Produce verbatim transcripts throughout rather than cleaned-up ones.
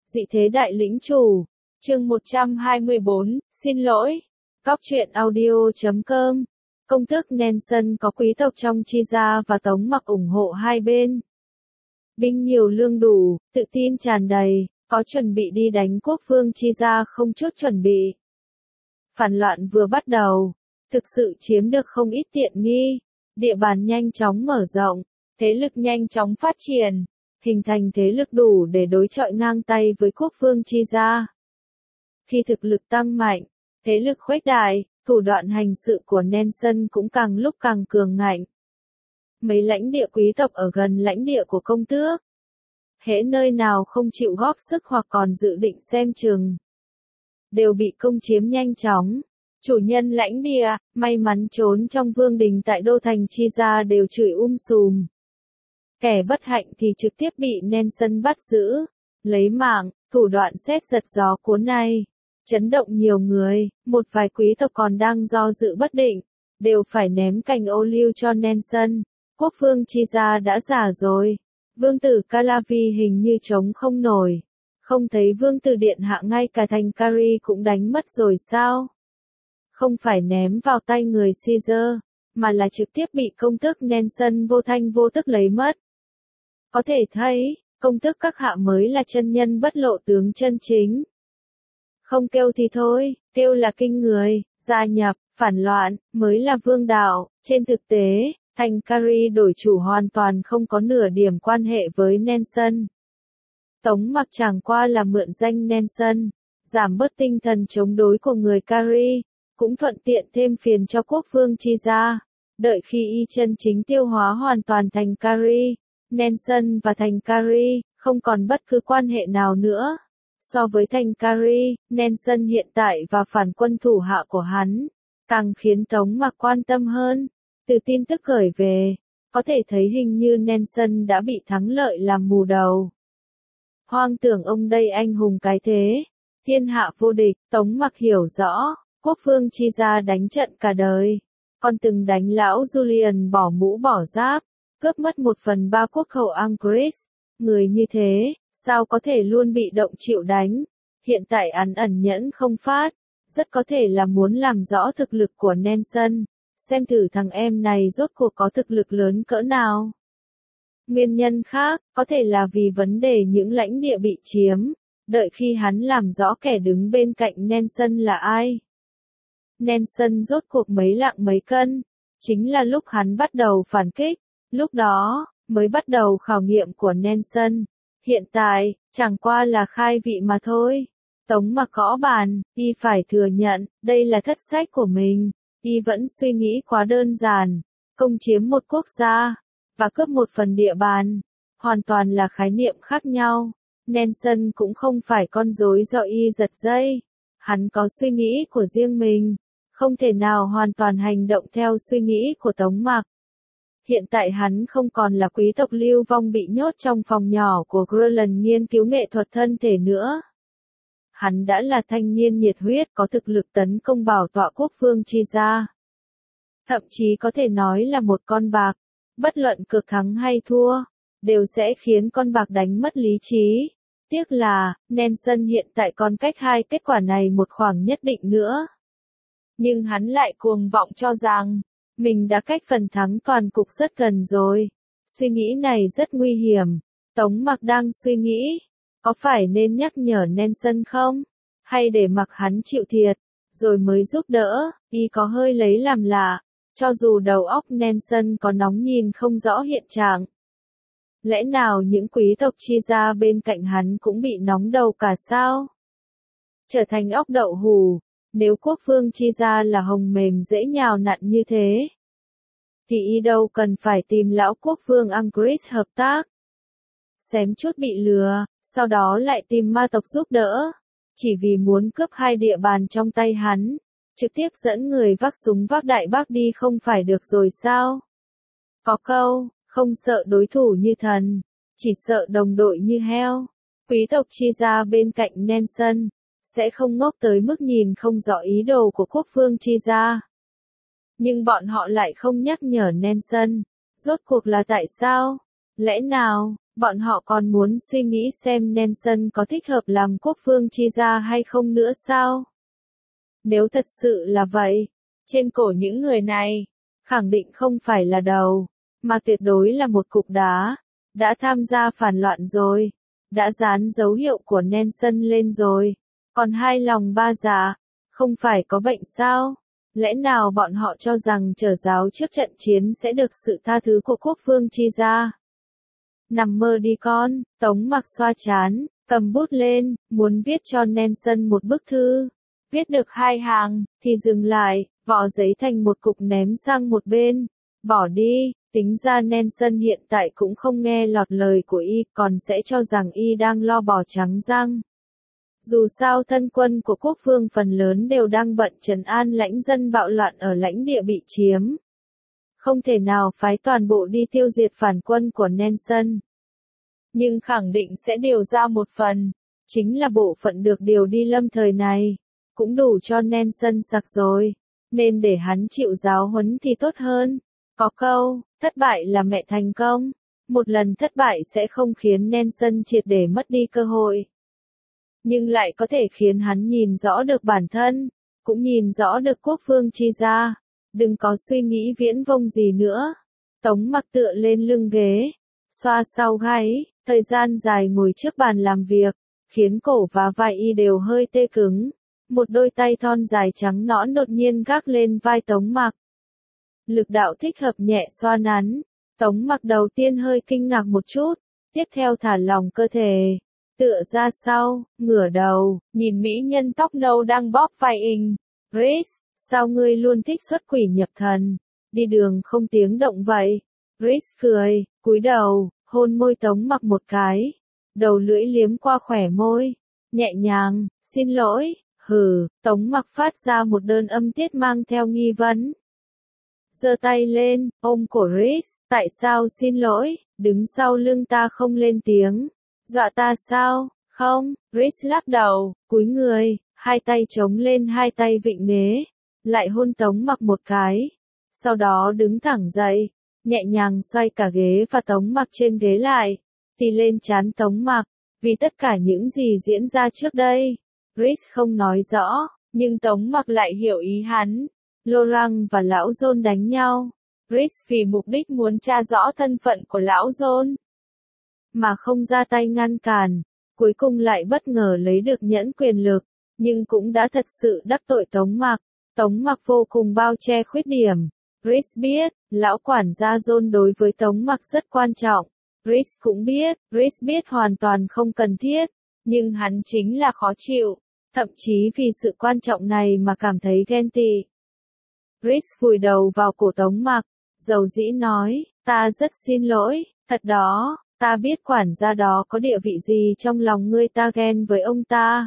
Dị thế đại lĩnh chủ. Chương một trăm hai mươi bốn, xin lỗi. Cóc truyện audio chấm com. Công tước Nelson có quý tộc trong Chi gia và Tống Mặc ủng hộ hai bên. Binh nhiều lương đủ, tự tin tràn đầy, có chuẩn bị đi đánh quốc vương Chi gia không chút chuẩn bị. Phản loạn vừa bắt đầu, thực sự chiếm được không ít tiện nghi, địa bàn nhanh chóng mở rộng, thế lực nhanh chóng phát triển, hình thành thế lực đủ để đối chọi ngang tay với quốc vương Chi gia. Khi thực lực tăng mạnh, thế lực khuếch đại, thủ đoạn hành sự của Nelson cũng càng lúc càng cường ngạnh. Mấy lãnh địa quý tộc ở gần lãnh địa của công tước, hễ nơi nào không chịu góp sức hoặc còn dự định xem chừng, đều bị công chiếm nhanh chóng. Chủ nhân lãnh địa, may mắn trốn trong vương đình tại đô thành Chi gia đều chửi um sùm. Kẻ bất hạnh thì trực tiếp bị Nelson bắt giữ, lấy mạng, thủ đoạn xét giật gió cuốn này, chấn động nhiều người, một vài quý tộc còn đang do dự bất định, đều phải ném cành ô liu cho Nelson. Quốc vương Chi gia đã già rồi, vương tử Calavi hình như chống không nổi, không thấy vương tử điện hạ ngay cả thành Cari cũng đánh mất rồi sao? Không phải ném vào tay người Caesar, mà là trực tiếp bị công tước Nelson vô thanh vô tức lấy mất. Có thể thấy, công tước các hạ mới là chân nhân bất lộ tướng chân chính. Không kêu thì thôi, kêu là kinh người, gia nhập, phản loạn, mới là vương đạo. Trên thực tế, thành Cari đổi chủ hoàn toàn không có nửa điểm quan hệ với Nelson. Tống Mặc chẳng qua là mượn danh Nelson, giảm bớt tinh thần chống đối của người Cari, cũng thuận tiện thêm phiền cho quốc vương Chi gia. Đợi khi y chân chính tiêu hóa hoàn toàn thành Cari, Nelson và thành Cari không còn bất cứ quan hệ nào nữa. So với thành Cari, Nelson hiện tại và phản quân thủ hạ của hắn, càng khiến Tống Mặc quan tâm hơn. Từ tin tức gửi về, có thể thấy hình như Nelson đã bị thắng lợi làm mù đầu. Hoang tưởng ông đây anh hùng cái thế, thiên hạ vô địch. Tống Mặc hiểu rõ, quốc vương Chi gia đánh trận cả đời, còn từng đánh lão Julian bỏ mũ bỏ giáp, cướp mất một phần ba quốc khẩu Angris. Người như thế, sao có thể luôn bị động chịu đánh? Hiện tại hắn ẩn nhẫn không phát, rất có thể là muốn làm rõ thực lực của Nelson, xem thử thằng em này rốt cuộc có thực lực lớn cỡ nào. Nguyên nhân khác, có thể là vì vấn đề những lãnh địa bị chiếm, đợi khi hắn làm rõ kẻ đứng bên cạnh Nelson là ai. Nelson rốt cuộc mấy lạng mấy cân, chính là lúc hắn bắt đầu phản kích, lúc đó, mới bắt đầu khảo nghiệm của Nelson. Hiện tại, chẳng qua là khai vị mà thôi. Tống Mặc gõ bàn, y phải thừa nhận, đây là thất sách của mình. Y vẫn suy nghĩ quá đơn giản, công chiếm một quốc gia, và cướp một phần địa bàn, hoàn toàn là khái niệm khác nhau. Nelson cũng không phải con rối do y giật dây. Hắn có suy nghĩ của riêng mình, không thể nào hoàn toàn hành động theo suy nghĩ của Tống Mặc. Hiện tại hắn không còn là quý tộc lưu vong bị nhốt trong phòng nhỏ của Grelin nghiên cứu nghệ thuật thân thể nữa. Hắn đã là thanh niên nhiệt huyết có thực lực tấn công bảo tọa quốc vương Chi gia. Thậm chí có thể nói là một con bạc, bất luận cược thắng hay thua, đều sẽ khiến con bạc đánh mất lý trí. Tiếc là, Nelson hiện tại còn cách hai kết quả này một khoảng nhất định nữa. Nhưng hắn lại cuồng vọng cho rằng, mình đã cách phần thắng toàn cục rất gần rồi. Suy nghĩ này rất nguy hiểm. Tống Mặc đang suy nghĩ, có phải nên nhắc nhở Nelson không? Hay để mặc hắn chịu thiệt, rồi mới giúp đỡ? Y có hơi lấy làm lạ, cho dù đầu óc Nelson có nóng nhìn không rõ hiện trạng. Lẽ nào những quý tộc Chi gia bên cạnh hắn cũng bị nóng đầu cả sao? Trở thành ốc đậu hù, nếu quốc vương Chi gia là hồng mềm dễ nhào nặn như thế, thì y đâu cần phải tìm lão quốc vương Angris hợp tác. Xém chút bị lừa, sau đó lại tìm ma tộc giúp đỡ, chỉ vì muốn cướp hai địa bàn trong tay hắn, trực tiếp dẫn người vác súng vác đại bác đi không phải được rồi sao? Có câu, không sợ đối thủ như thần, chỉ sợ đồng đội như heo. Quý tộc Chi gia bên cạnh Nelson, sẽ không ngốc tới mức nhìn không rõ ý đồ của quốc vương Chi gia. Nhưng bọn họ lại không nhắc nhở Nelson, rốt cuộc là tại sao? Lẽ nào, Bọn họ còn muốn suy nghĩ xem Nelson có thích hợp làm quốc vương chi gia hay không nữa sao? Nếu thật sự là vậy, trên cổ những người này, khẳng định không phải là đầu, mà tuyệt đối là một cục đá, đã tham gia phản loạn rồi, đã dán dấu hiệu của Nelson lên rồi, còn hai lòng ba dạ, không phải có bệnh sao? Lẽ nào bọn họ cho rằng trở giáo trước trận chiến sẽ được sự tha thứ của quốc vương chi gia? Nằm mơ đi con, Tống Mặc xoa chán, cầm bút lên, muốn viết cho Nelson một bức thư. Viết được hai hàng, thì dừng lại, vỏ giấy thành một cục ném sang một bên. Bỏ đi, tính ra Nelson hiện tại cũng không nghe lọt lời của y, còn sẽ cho rằng y đang lo bò trắng răng. Dù sao thân quân của quốc vương phần lớn đều đang bận trấn an lãnh dân bạo loạn ở lãnh địa bị chiếm. Không thể nào phái toàn bộ đi tiêu diệt phản quân của Nelson. Nhưng khẳng định sẽ điều ra một phần, chính là bộ phận được điều đi lâm thời này, cũng đủ cho Nelson sặc rồi, nên để hắn chịu giáo huấn thì tốt hơn. Có câu, thất bại là mẹ thành công, một lần thất bại sẽ không khiến Nelson triệt để mất đi cơ hội, nhưng lại có thể khiến hắn nhìn rõ được bản thân, cũng nhìn rõ được quốc vương chi gia. Đừng có suy nghĩ viễn vông gì nữa. Tống Mặc tựa lên lưng ghế, xoa sau gáy, thời gian dài ngồi trước bàn làm việc, khiến cổ và vai y đều hơi tê cứng. Một đôi tay thon dài trắng nõn đột nhiên gác lên vai Tống Mặc. Lực đạo thích hợp nhẹ xoa nắn. Tống Mặc đầu tiên hơi kinh ngạc một chút, tiếp theo thả lỏng cơ thể, tựa ra sau, ngửa đầu, nhìn mỹ nhân tóc nâu đang bóp vai ình. Rhys, sao ngươi luôn thích xuất quỷ nhập thần, đi đường không tiếng động vậy? Rhys cười, cúi đầu, hôn môi Tống Mặc một cái, đầu lưỡi liếm qua khỏe môi, nhẹ nhàng, xin lỗi, hừ. Tống Mặc phát ra một đơn âm tiết mang theo nghi vấn. Giơ tay lên, ôm cổ Rhys, tại sao xin lỗi, đứng sau lưng ta không lên tiếng, dọa ta sao? Không, Rhys lắc đầu, cúi người, hai tay chống lên hai tay vịn ghế, lại hôn Tống Mặc một cái, sau đó đứng thẳng dậy, nhẹ nhàng xoay cả ghế và Tống Mặc trên ghế lại, tì lên trán Tống Mặc. Vì tất cả những gì diễn ra trước đây, Rhys không nói rõ, nhưng Tống Mặc lại hiểu ý hắn. Laurent và lão John đánh nhau, Rhys vì mục đích muốn tra rõ thân phận của lão John, mà không ra tay ngăn cản, cuối cùng lại bất ngờ lấy được nhẫn quyền lực, nhưng cũng đã thật sự đắc tội Tống Mặc. Tống Mặc vô cùng bao che khuyết điểm. Rhys biết, lão quản gia John đối với Tống Mặc rất quan trọng. Rhys cũng biết, Rhys biết hoàn toàn không cần thiết, nhưng hắn chính là khó chịu, thậm chí vì sự quan trọng này mà cảm thấy ghen tị. Rhys vùi đầu vào cổ Tống Mặc, dầu dĩ nói, ta rất xin lỗi, thật đó, ta biết quản gia đó có địa vị gì trong lòng ngươi, ta ghen với ông ta.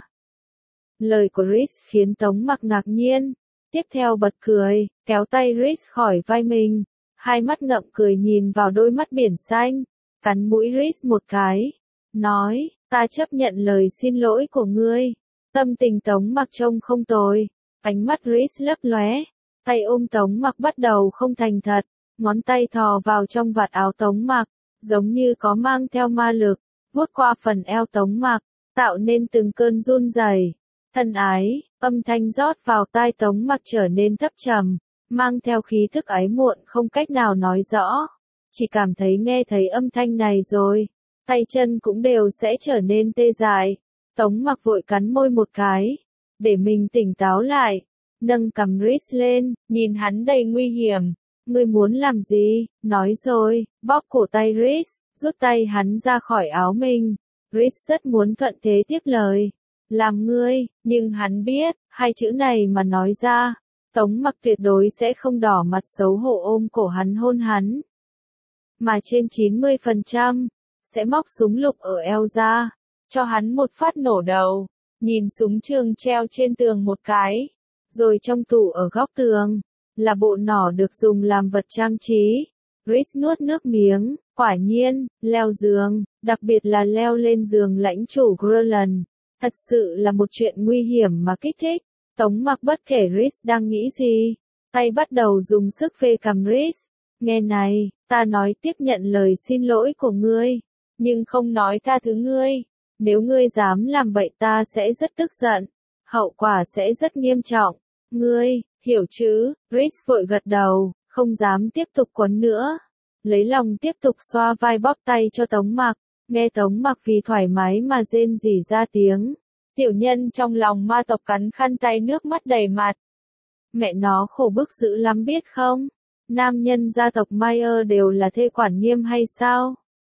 Lời của Rhys khiến Tống Mặc ngạc nhiên, tiếp theo bật cười, kéo tay Rhys khỏi vai mình, hai mắt ngậm cười nhìn vào đôi mắt biển xanh, cắn mũi Rhys một cái, nói, ta chấp nhận lời xin lỗi của ngươi. Tâm tình Tống Mặc trông không tồi, ánh mắt Rhys lấp lóe, tay ôm Tống Mặc bắt đầu không thành thật, ngón tay thò vào trong vạt áo Tống Mặc, giống như có mang theo ma lực, vuốt qua phần eo Tống Mặc, tạo nên từng cơn run rẩy. Thân ái, âm thanh rót vào tai Tống Mặc trở nên thấp trầm, mang theo khí thức ái muộn không cách nào nói rõ. Chỉ cảm thấy nghe thấy âm thanh này rồi, tay chân cũng đều sẽ trở nên tê dại. Tống Mặc vội cắn môi một cái, để mình tỉnh táo lại, nâng cằm Rhys lên, nhìn hắn đầy nguy hiểm. Ngươi muốn làm gì? Nói rồi, bóp cổ tay Rhys, rút tay hắn ra khỏi áo mình. Rhys rất muốn thuận thế tiếp lời. Làm ngươi, nhưng hắn biết, hai chữ này mà nói ra, Tống Mặc tuyệt đối sẽ không đỏ mặt xấu hổ ôm cổ hắn hôn hắn. Mà trên chín mươi phần trăm, sẽ móc súng lục ở eo ra, cho hắn một phát nổ đầu, nhìn súng trường treo trên tường một cái, rồi trong tủ ở góc tường, là bộ nỏ được dùng làm vật trang trí. Rhys nuốt nước miếng, quả nhiên, leo giường, đặc biệt là leo lên giường lãnh chủ Grellan, thật sự là một chuyện nguy hiểm mà kích thích. Tống Mặc bất kể Rhys đang nghĩ gì, tay bắt đầu dùng sức phê cằm Rhys. Nghe này, ta nói tiếp nhận lời xin lỗi của ngươi, nhưng không nói tha thứ ngươi. Nếu ngươi dám làm vậy ta sẽ rất tức giận. Hậu quả sẽ rất nghiêm trọng. Ngươi, hiểu chứ? Rhys vội gật đầu, không dám tiếp tục quấn nữa. Lấy lòng tiếp tục xoa vai bóp tay cho Tống Mặc. Nghe Tống Mặc vì thoải mái mà rên rỉ ra tiếng. Tiểu nhân trong lòng ma tộc cắn khăn tay nước mắt đầy mặt. Mẹ nó khổ bức dữ lắm biết không? Nam nhân gia tộc Mayer đều là thê quản nghiêm hay sao?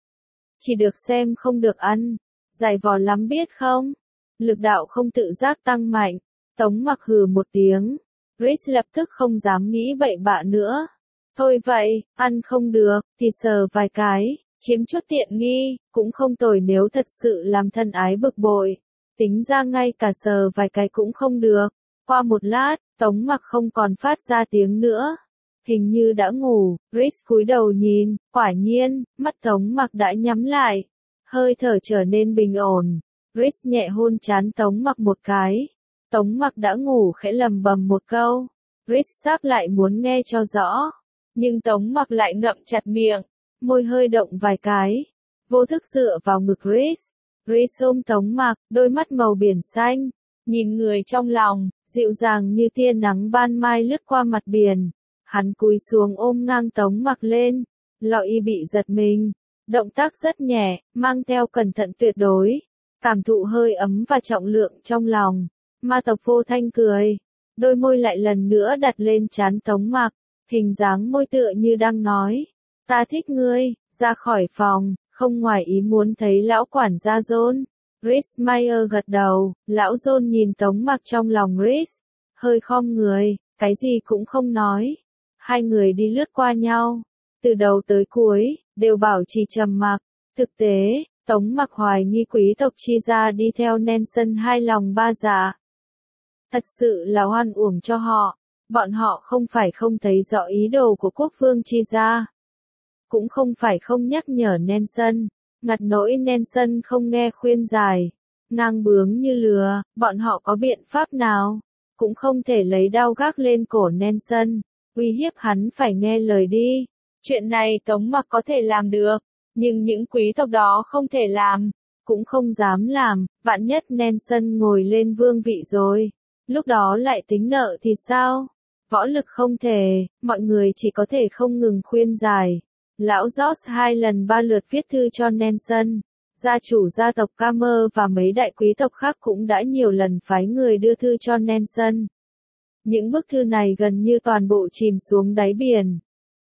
Chỉ được xem không được ăn. Dài vò lắm biết không? Lực đạo không tự giác tăng mạnh. Tống Mặc hừ một tiếng. Rhys lập tức không dám nghĩ bậy bạ nữa. Thôi vậy, ăn không được, thì sờ vài cái, chiếm chút tiện nghi, cũng không tồi nếu thật sự làm thân ái bực bội. Tính ra ngay cả sờ vài cái cũng không được. Qua một lát, Tống Mặc không còn phát ra tiếng nữa. Hình như đã ngủ, Rhys cúi đầu nhìn, quả nhiên, mắt Tống Mặc đã nhắm lại. Hơi thở trở nên bình ổn. Rhys nhẹ hôn trán Tống Mặc một cái. Tống Mặc đã ngủ khẽ lầm bầm một câu. Rhys sáp lại muốn nghe cho rõ. Nhưng Tống Mặc lại ngậm chặt miệng. Môi hơi động vài cái. Vô thức dựa vào ngực Rhys. Rhys ôm Tống Mặc, đôi mắt màu biển xanh. Nhìn người trong lòng, dịu dàng như tia nắng ban mai lướt qua mặt biển. Hắn cúi xuống ôm ngang Tống Mặc lên. Lọ y bị giật mình. Động tác rất nhẹ, mang theo cẩn thận tuyệt đối. Cảm thụ hơi ấm và trọng lượng trong lòng. Ma tộc vô thanh cười. Đôi môi lại lần nữa đặt lên trán Tống Mặc. Hình dáng môi tựa như đang nói. Ta thích ngươi, ra khỏi phòng, không ngoài ý muốn thấy lão quản gia John. Rhys Mayer gật đầu, lão John nhìn Tống Mặc trong lòng Rhys. Hơi khom người, cái gì cũng không nói. Hai người đi lướt qua nhau. Từ đầu tới cuối, đều bảo trì trầm mặc. Thực tế, Tống Mặc hoài nghi quý tộc chi ra đi theo Nelson hai lòng ba dạ. Thật sự là hoan uổng cho họ. Bọn họ không phải không thấy rõ ý đồ của quốc vương chi ra. Cũng không phải không nhắc nhở Nelson. Ngặt nỗi Nelson không nghe khuyên giải. Ngang bướng như lừa, bọn họ có biện pháp nào? Cũng không thể lấy đao gác lên cổ Nelson. Uy hiếp hắn phải nghe lời đi. Chuyện này Tống Mặc có thể làm được. Nhưng những quý tộc đó không thể làm. Cũng không dám làm. Vạn nhất Nelson ngồi lên vương vị rồi. Lúc đó lại tính nợ thì sao? Võ lực không thể, mọi người chỉ có thể không ngừng khuyên giải. Lão George hai lần ba lượt viết thư cho Nelson. Gia chủ gia tộc Camer và mấy đại quý tộc khác cũng đã nhiều lần phái người đưa thư cho Nelson. Những bức thư này gần như toàn bộ chìm xuống đáy biển.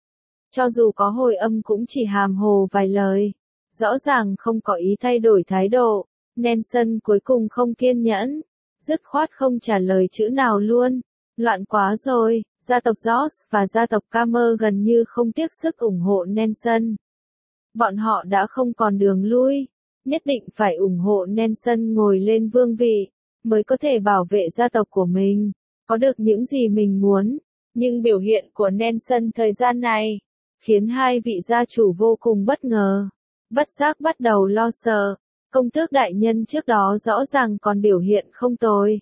Cho dù có hồi âm cũng chỉ hàm hồ vài lời. Rõ ràng không có ý thay đổi thái độ. Nelson cuối cùng không kiên nhẫn. Dứt khoát không trả lời chữ nào luôn. Loạn quá rồi, gia tộc George và gia tộc Camer gần như không tiếc sức ủng hộ Nelson. Bọn họ đã không còn đường lui. Nhất định phải ủng hộ Nelson ngồi lên vương vị, mới có thể bảo vệ gia tộc của mình, có được những gì mình muốn. Nhưng biểu hiện của Nelson thời gian này, khiến hai vị gia chủ vô cùng bất ngờ. Bất giác bắt đầu lo sợ. Công tước đại nhân trước đó rõ ràng còn biểu hiện không tồi.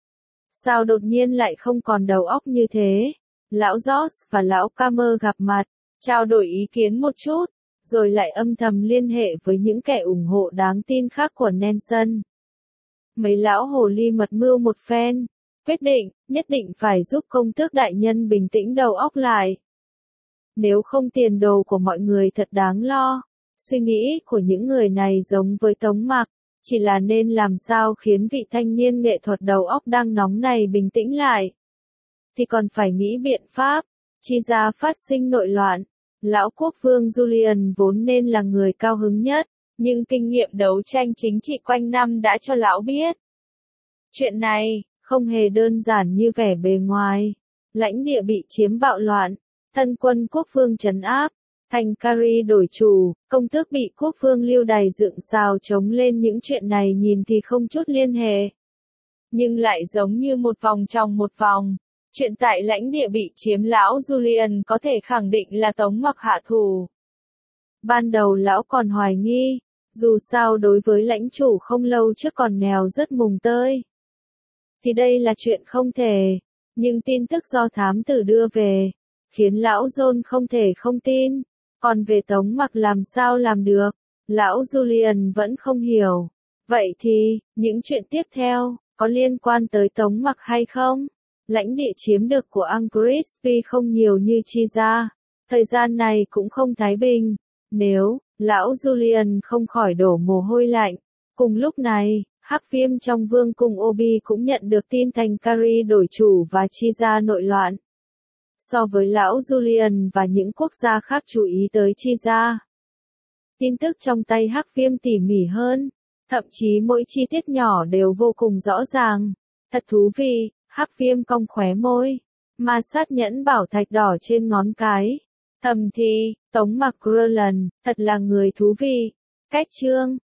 Sao đột nhiên lại không còn đầu óc như thế? Lão George và lão Camer gặp mặt, trao đổi ý kiến một chút, rồi lại âm thầm liên hệ với những kẻ ủng hộ đáng tin khác của Nelson. Mấy lão hồ ly mật mưu một phen, quyết định, nhất định phải giúp công tước đại nhân bình tĩnh đầu óc lại. Nếu không tiền đồ của mọi người thật đáng lo. Suy nghĩ của những người này giống với Tống Mặc, chỉ là nên làm sao khiến vị thanh niên nghệ thuật đầu óc đang nóng này bình tĩnh lại. Thì còn phải nghĩ biện pháp, chi ra phát sinh nội loạn. Lão quốc vương Julian vốn nên là người cao hứng nhất, nhưng kinh nghiệm đấu tranh chính trị quanh năm đã cho lão biết. Chuyện này, không hề đơn giản như vẻ bề ngoài. Lãnh địa bị chiếm bạo loạn, thân quân quốc vương trấn áp. Thành Cari đổi chủ, công tước bị quốc vương lưu đày dựng xào chống lên những chuyện này nhìn thì không chút liên hệ. Nhưng lại giống như một vòng trong một vòng. Chuyện tại lãnh địa bị chiếm lão Julian có thể khẳng định là Tống Mặc hạ thủ. Ban đầu lão còn hoài nghi, dù sao đối với lãnh chủ không lâu trước còn nghèo rất mùng tơi. Thì đây là chuyện không thể, nhưng tin tức do thám tử đưa về, khiến lão John không thể không tin. Còn về Tống Mặc làm sao làm được, Lão Julian vẫn không hiểu. Vậy thì, những chuyện tiếp theo, có liên quan tới Tống Mặc hay không? Lãnh địa chiếm được của Angrispi không nhiều như chi ra. Thời gian này cũng không thái bình. Nếu, lão Julian không khỏi đổ mồ hôi lạnh. Cùng lúc này, Hắc Viêm trong vương cung Obi cũng nhận được tin thành Kari đổi chủ và chi ra nội loạn. So với lão Julian và những quốc gia khác chú ý tới chi ra, tin tức trong tay Hắc Viêm tỉ mỉ hơn, thậm chí mỗi chi tiết nhỏ đều vô cùng rõ ràng. Thật thú vị, Hắc Viêm cong khóe môi, ma sát nhẫn bảo thạch đỏ trên ngón cái. Thầm thì, Tống Mặc Crowland, thật là người thú vị. Cách chương